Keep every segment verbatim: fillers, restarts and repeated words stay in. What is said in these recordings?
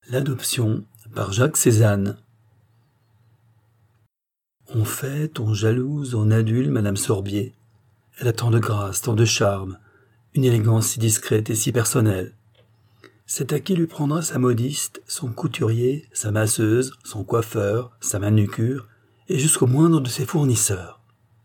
L'adoption par Jacques Cézanne. On fête, on jalouse, on adule Madame Sorbier. Elle a tant de grâce, tant de charme, une élégance si discrète et si personnelle. C'est à qui lui prendra sa modiste, son couturier, sa masseuse, son coiffeur, sa manucure, et jusqu'au moindre de ses fournisseurs.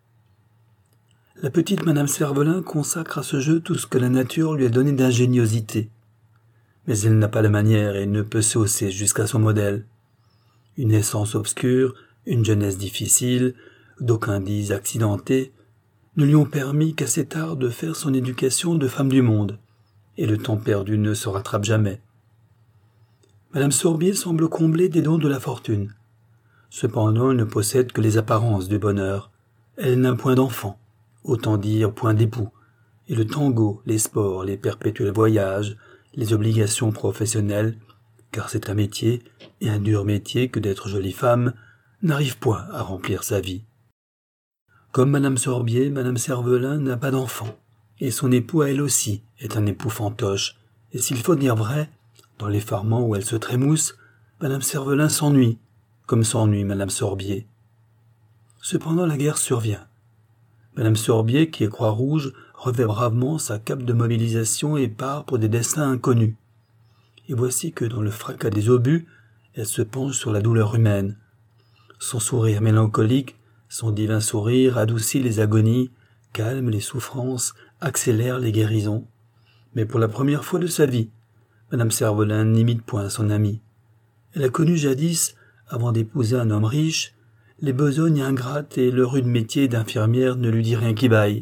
La petite Madame Cervelin consacre à ce jeu tout ce que la nature lui a donné d'ingéniosité. Mais elle n'a pas de manière et ne peut s'hausser jusqu'à son modèle. Une naissance obscure, une jeunesse difficile, d'aucuns disent accidentée, ne lui ont permis qu'assez tard de faire son éducation de femme du monde, et le temps perdu ne se rattrape jamais. Madame Sorbier semble combler des dons de la fortune. Cependant, elle ne possède que les apparences du bonheur. Elle n'a point d'enfant, autant dire point d'époux, et le tango, les sports, les perpétuels voyages, les obligations professionnelles, car c'est un métier, et un dur métier que d'être jolie femme, n'arrive point à remplir sa vie. Comme Madame Sorbier, Madame Cervelin n'a pas d'enfant, et son époux à elle aussi est un époux fantoche, et s'il faut dire vrai, dans l'effarement où elle se trémousse, Madame Cervelin s'ennuie, comme s'ennuie Madame Sorbier. Cependant la guerre survient. Madame Sorbier, qui est Croix-Rouge, revêt bravement sa cape de mobilisation et part pour des destins inconnus. Et voici que, dans le fracas des obus, elle se penche sur la douleur humaine. Son sourire mélancolique, son divin sourire adoucit les agonies, calme les souffrances, accélère les guérisons. Mais pour la première fois de sa vie, Madame Cervelin n'imite point son amie. Elle a connu jadis, avant d'épouser un homme riche, les besognes ingrates et le rude métier d'infirmière ne lui dit rien qui baille.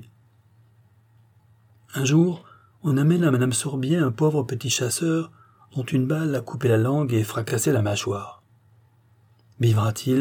Un jour, on amène à Madame Sorbier un pauvre petit chasseur dont une balle a coupé la langue et fracassé la mâchoire. Vivra-t-il ?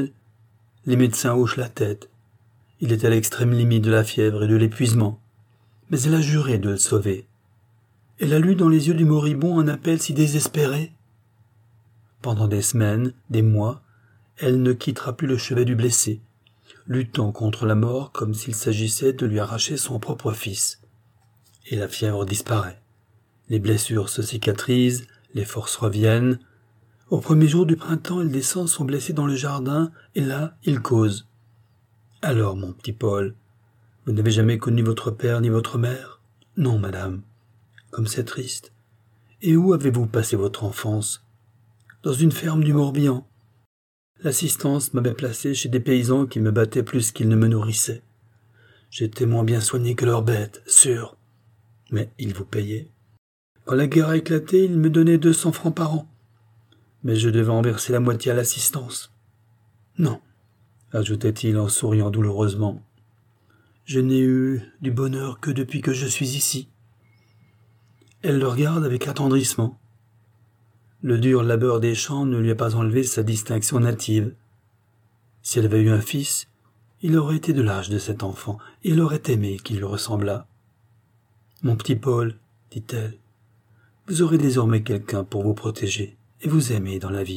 Les médecins hochent la tête. Il est à l'extrême limite de la fièvre et de l'épuisement. Mais elle a juré de le sauver. Elle a lu dans les yeux du moribond un appel si désespéré. Pendant des semaines, des mois, elle ne quittera plus le chevet du blessé, luttant contre la mort comme s'il s'agissait de lui arracher son propre fils. Et la fièvre disparaît. Les blessures se cicatrisent, les forces reviennent. Au premier jour du printemps, elle descend son blessé dans le jardin, et là, il cause. « Alors, mon petit Paul, vous n'avez jamais connu votre père ni votre mère ? » ?»« Non, madame. »« Comme c'est triste. Et où avez-vous passé votre enfance ? » ?»« Dans une ferme du Morbihan. L'assistance m'avait placé chez des paysans qui me battaient plus qu'ils ne me nourrissaient. J'étais moins bien soigné que leurs bêtes, sûr. Mais ils vous payaient. Quand la guerre a éclaté, ils me donnaient deux cents francs par an. Mais je devais en verser la moitié à l'assistance. Non, ajoutait-il en souriant douloureusement. Je n'ai eu du bonheur que depuis que je suis ici. Elle le regarde avec attendrissement. Le dur labeur des champs ne lui a pas enlevé sa distinction native. Si elle avait eu un fils, il aurait été de l'âge de cet enfant, et il aurait aimé qu'il lui ressemblât. « Mon petit Paul, dit-elle, vous aurez désormais quelqu'un pour vous protéger et vous aimer dans la vie. »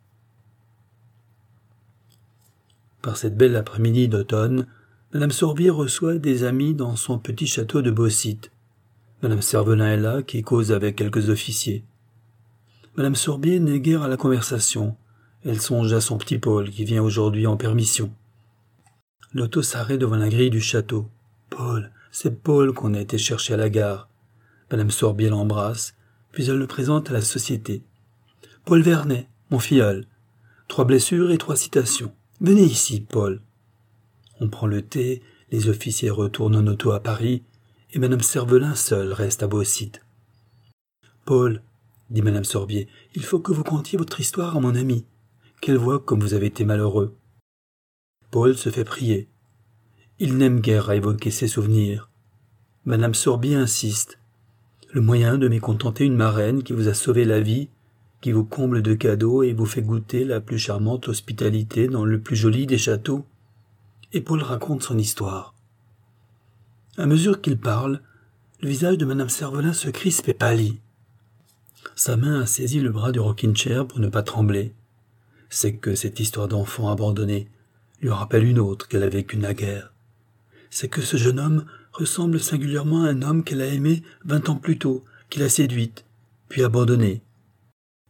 Par cette belle après-midi d'automne, Madame Sorbier reçoit des amis dans son petit château de Beausite. Madame Cervelin est là, qui cause avec quelques officiers. Madame Sorbier n'est guère à la conversation. Elle songe à son petit Paul qui vient aujourd'hui en permission. L'auto s'arrête devant la grille du château. Paul, c'est Paul qu'on a été chercher à la gare. Madame Sorbier l'embrasse, puis elle le présente à la société. Paul Vernet, mon filleul. Trois blessures et trois citations. Venez ici, Paul. On prend le thé, les officiers retournent en auto à Paris, et Madame Cervelin seule reste à Beausite. Paul, dit Madame Sorbier, il faut que vous contiez votre histoire à mon ami, qu'elle voie comme vous avez été malheureux. Paul se fait prier. Il n'aime guère à évoquer ses souvenirs. Madame Sorbier insiste. Le moyen de mécontenter une marraine qui vous a sauvé la vie, qui vous comble de cadeaux et vous fait goûter la plus charmante hospitalité dans le plus joli des châteaux. Et Paul raconte son histoire. À mesure qu'il parle, le visage de Madame Cervelin se crispe et pâlit. Sa main a saisi le bras du rocking-chair pour ne pas trembler. C'est que cette histoire d'enfant abandonné lui rappelle une autre qu'elle a vécue naguère. C'est que ce jeune homme ressemble singulièrement à un homme qu'elle a aimé vingt ans plus tôt, qu'il a séduite, puis abandonné.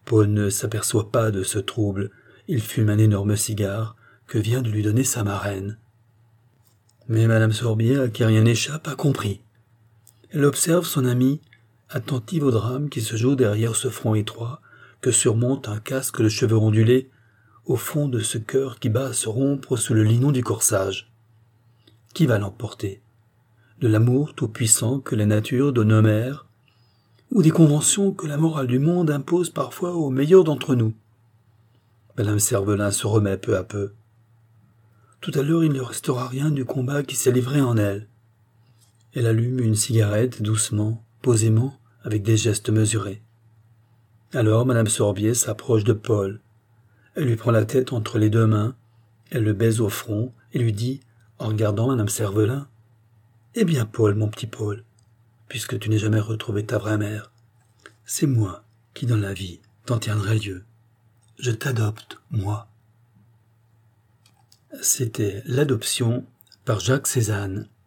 Paul ne s'aperçoit pas de ce trouble. Il fume un énorme cigare que vient de lui donner sa marraine. Mais madame Sorbier, à qui rien n'échappe, a compris. Elle observe son amie, attentive au drame qui se joue derrière ce front étroit que surmonte un casque de cheveux ondulés, au fond de ce cœur qui bat à se rompre sous le linon du corsage. Qui va l'emporter? De l'amour tout-puissant que la nature donne aux mères, ou des conventions que la morale du monde impose parfois aux meilleurs d'entre nous? Madame Servelin se remet peu à peu. Tout à l'heure, il ne restera rien du combat qui s'est livré en elle. Elle allume une cigarette doucement, posément, avec des gestes mesurés. Alors madame Sorbier s'approche de Paul. Elle lui prend la tête entre les deux mains, elle le baise au front et lui dit, en regardant madame Servelin, « Eh bien, Paul, mon petit Paul, puisque tu n'es jamais retrouvé ta vraie mère, c'est moi qui, dans la vie, t'en tiendrai lieu. Je t'adopte, moi. » C'était L'adoption par Jacques Cézanne.